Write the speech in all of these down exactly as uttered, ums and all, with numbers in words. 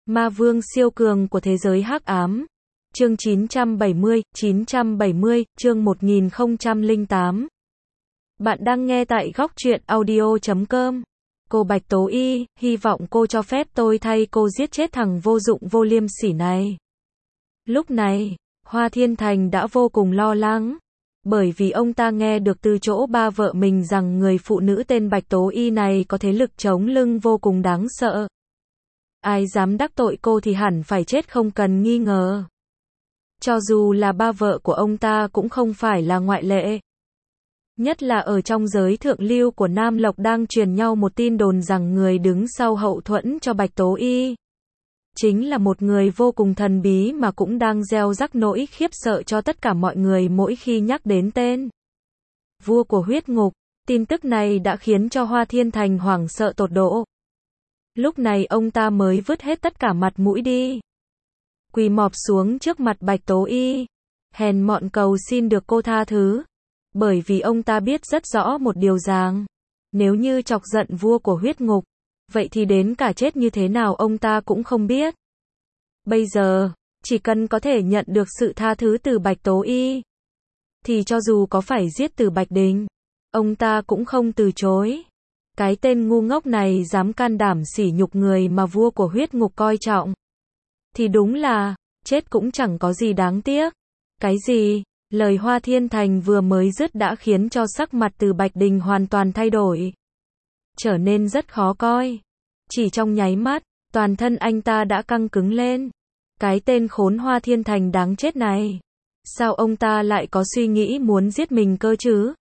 Ma vương siêu cường của thế giới hắc ám. Chương chín trăm bảy mươi, chín trăm bảy mươi, chương một nghìn không trăm lẻ tám. Bạn đang nghe tại góc truyện audio chấm com. Cô Bạch Tố Y, hy vọng cô cho phép tôi thay cô giết chết thằng vô dụng vô liêm sỉ này. Lúc này, Hoa Thiên Thành đã vô cùng lo lắng. Bởi vì ông ta nghe được từ chỗ ba vợ mình rằng người phụ nữ tên Bạch Tố Y này có thế lực chống lưng vô cùng đáng sợ. Ai dám đắc tội cô thì hẳn phải chết không cần nghi ngờ. Cho dù là ba vợ của ông ta cũng không phải là ngoại lệ. Nhất là ở trong giới thượng lưu của Nam Lộc đang truyền nhau một tin đồn rằng người đứng sau hậu thuẫn cho Bạch Tố Y chính là một người vô cùng thần bí mà cũng đang gieo rắc nỗi khiếp sợ cho tất cả mọi người mỗi khi nhắc đến tên vua của huyết ngục. Tin tức này đã khiến cho Hoa Thiên Thành hoảng sợ tột độ. Lúc này ông ta mới vứt hết tất cả mặt mũi đi, quỳ mọp xuống trước mặt Bạch Tố Y, hèn mọn cầu xin được cô tha thứ. Bởi vì ông ta biết rất rõ một điều rằng, nếu như chọc giận vua của huyết ngục, vậy thì đến cả chết như thế nào ông ta cũng không biết. Bây giờ, chỉ cần có thể nhận được sự tha thứ từ Bạch Tố Y, thì cho dù có phải giết Từ Bạch Đình, ông ta cũng không từ chối. Cái tên ngu ngốc này dám can đảm sỉ nhục người mà vua của huyết ngục coi trọng, thì đúng là, chết cũng chẳng có gì đáng tiếc. Cái gì? Lời Hoa Thiên Thành vừa mới dứt đã khiến cho sắc mặt Từ Bạch Đình hoàn toàn thay đổi, trở nên rất khó coi. Chỉ trong nháy mắt, toàn thân anh ta đã căng cứng lên. Cái tên khốn Hoa Thiên Thành đáng chết này, sao ông ta lại có suy nghĩ muốn giết mình cơ chứ?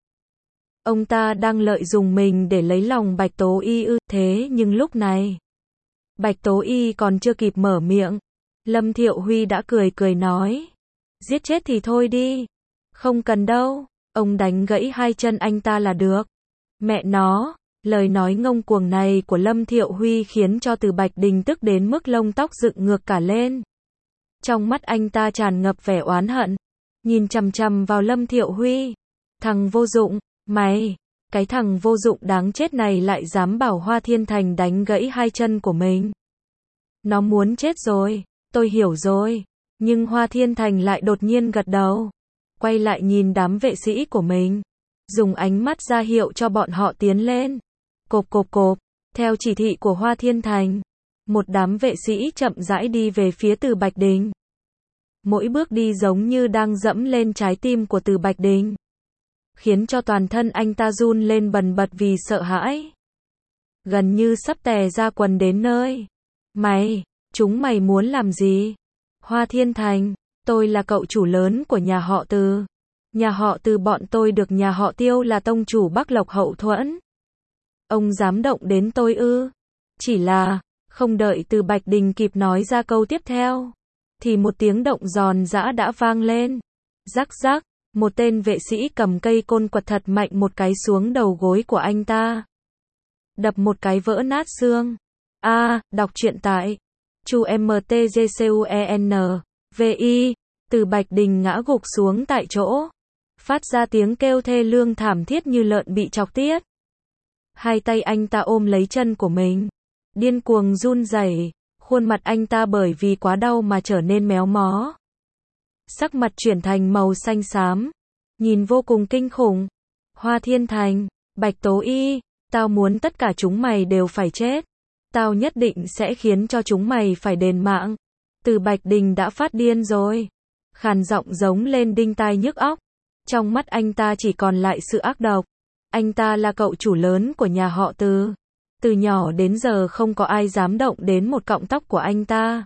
Ông ta đang lợi dụng mình để lấy lòng Bạch Tố Y ư? Thế nhưng lúc này, Bạch Tố Y còn chưa kịp mở miệng, Lâm Thiệu Huy đã cười cười nói, giết chết thì thôi đi, không cần đâu, ông đánh gãy hai chân anh ta là được. Mẹ nó, lời nói ngông cuồng này của Lâm Thiệu Huy khiến cho Từ Bạch Đình tức đến mức lông tóc dựng ngược cả lên. Trong mắt anh ta tràn ngập vẻ oán hận, nhìn chằm chằm vào Lâm Thiệu Huy. Thằng vô dụng, mày, cái thằng vô dụng đáng chết này lại dám bảo Hoa Thiên Thành đánh gãy hai chân của mình. Nó muốn chết rồi, tôi hiểu rồi. Nhưng Hoa Thiên Thành lại đột nhiên gật đầu, quay lại nhìn đám vệ sĩ của mình, dùng ánh mắt ra hiệu cho bọn họ tiến lên. Cộp cộp cộp, theo chỉ thị của Hoa Thiên Thành, một đám vệ sĩ chậm rãi đi về phía Từ Bạch Đình. Mỗi bước đi giống như đang dẫm lên trái tim của Từ Bạch Đình, khiến cho toàn thân anh ta run lên bần bật vì sợ hãi, gần như sắp tè ra quần đến nơi. Mày, chúng mày muốn làm gì? Hoa Thiên Thành, tôi là cậu chủ lớn của nhà họ Từ. Nhà họ Từ bọn tôi được nhà họ Tiêu là tông chủ Bắc Lộc hậu thuẫn. Ông dám động đến tôi ư? Chỉ là, không đợi Từ Bạch Đình kịp nói ra câu tiếp theo, thì một tiếng động giòn giã đã vang lên. Rắc rắc, một tên vệ sĩ cầm cây côn quật thật mạnh một cái xuống đầu gối của anh ta, đập một cái vỡ nát xương. A, à, đọc truyện tại Chu M T G C U E N V I. Từ Bạch Đình ngã gục xuống tại chỗ, phát ra tiếng kêu thê lương thảm thiết như lợn bị chọc tiết. Hai tay anh ta ôm lấy chân của mình, điên cuồng run rẩy, khuôn mặt anh ta bởi vì quá đau mà trở nên méo mó. Sắc mặt chuyển thành màu xanh xám, nhìn vô cùng kinh khủng. Hoa Thiên Thành, Bạch Tố Y, tao muốn tất cả chúng mày đều phải chết. Tao nhất định sẽ khiến cho chúng mày phải đền mạng. Từ Bạch Đình đã phát điên rồi, khàn giọng giống lên đinh tai nhức óc. Trong mắt anh ta chỉ còn lại sự ác độc. Anh ta là cậu chủ lớn của nhà họ Từ. Từ nhỏ đến giờ không có ai dám động đến một cọng tóc của anh ta.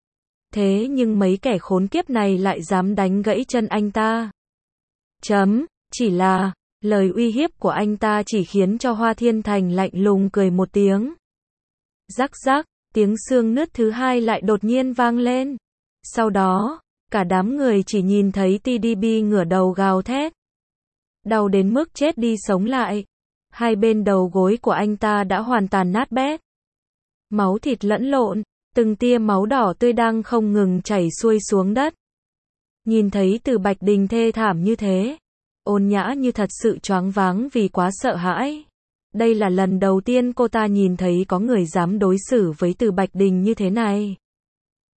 Thế nhưng mấy kẻ khốn kiếp này lại dám đánh gãy chân anh ta. Chấm, chỉ là, lời uy hiếp của anh ta chỉ khiến cho Hoa Thiên Thành lạnh lùng cười một tiếng. Rắc rắc, tiếng xương nứt thứ hai lại đột nhiên vang lên. Sau đó, cả đám người chỉ nhìn thấy T D B ngửa đầu gào thét, đau đến mức chết đi sống lại. Hai bên đầu gối của anh ta đã hoàn toàn nát bét, máu thịt lẫn lộn, từng tia máu đỏ tươi đang không ngừng chảy xuôi xuống đất. Nhìn thấy Từ Bạch Đình thê thảm như thế, Ôn Nhã như thật sự choáng váng vì quá sợ hãi. Đây là lần đầu tiên cô ta nhìn thấy có người dám đối xử với Từ Bạch Đình như thế này.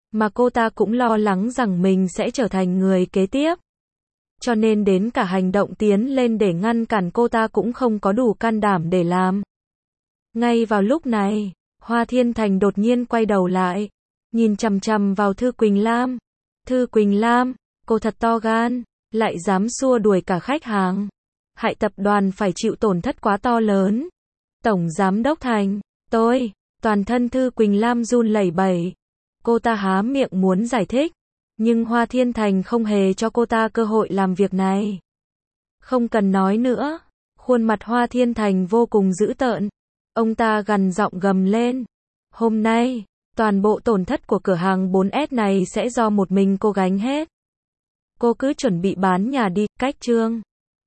Mà cô ta cũng lo lắng rằng mình sẽ trở thành người kế tiếp. Cho nên đến cả hành động tiến lên để ngăn cản cô ta cũng không có đủ can đảm để làm. Ngay vào lúc này, Hoa Thiên Thành đột nhiên quay đầu lại, nhìn chằm chằm vào Thư Quỳnh Lam. Thư Quỳnh Lam, cô thật to gan, lại dám xua đuổi cả khách hàng. Hại tập đoàn phải chịu tổn thất quá to lớn. Tổng Giám đốc Thành, tôi, toàn thân Thư Quỳnh Lam run lẩy bẩy. Cô ta há miệng muốn giải thích, nhưng Hoa Thiên Thành không hề cho cô ta cơ hội làm việc này. Không cần nói nữa, khuôn mặt Hoa Thiên Thành vô cùng dữ tợn. Ông ta gằn giọng gầm lên. Hôm nay, toàn bộ tổn thất của cửa hàng bốn S này sẽ do một mình cô gánh hết. Cô cứ chuẩn bị bán nhà đi, cách chương.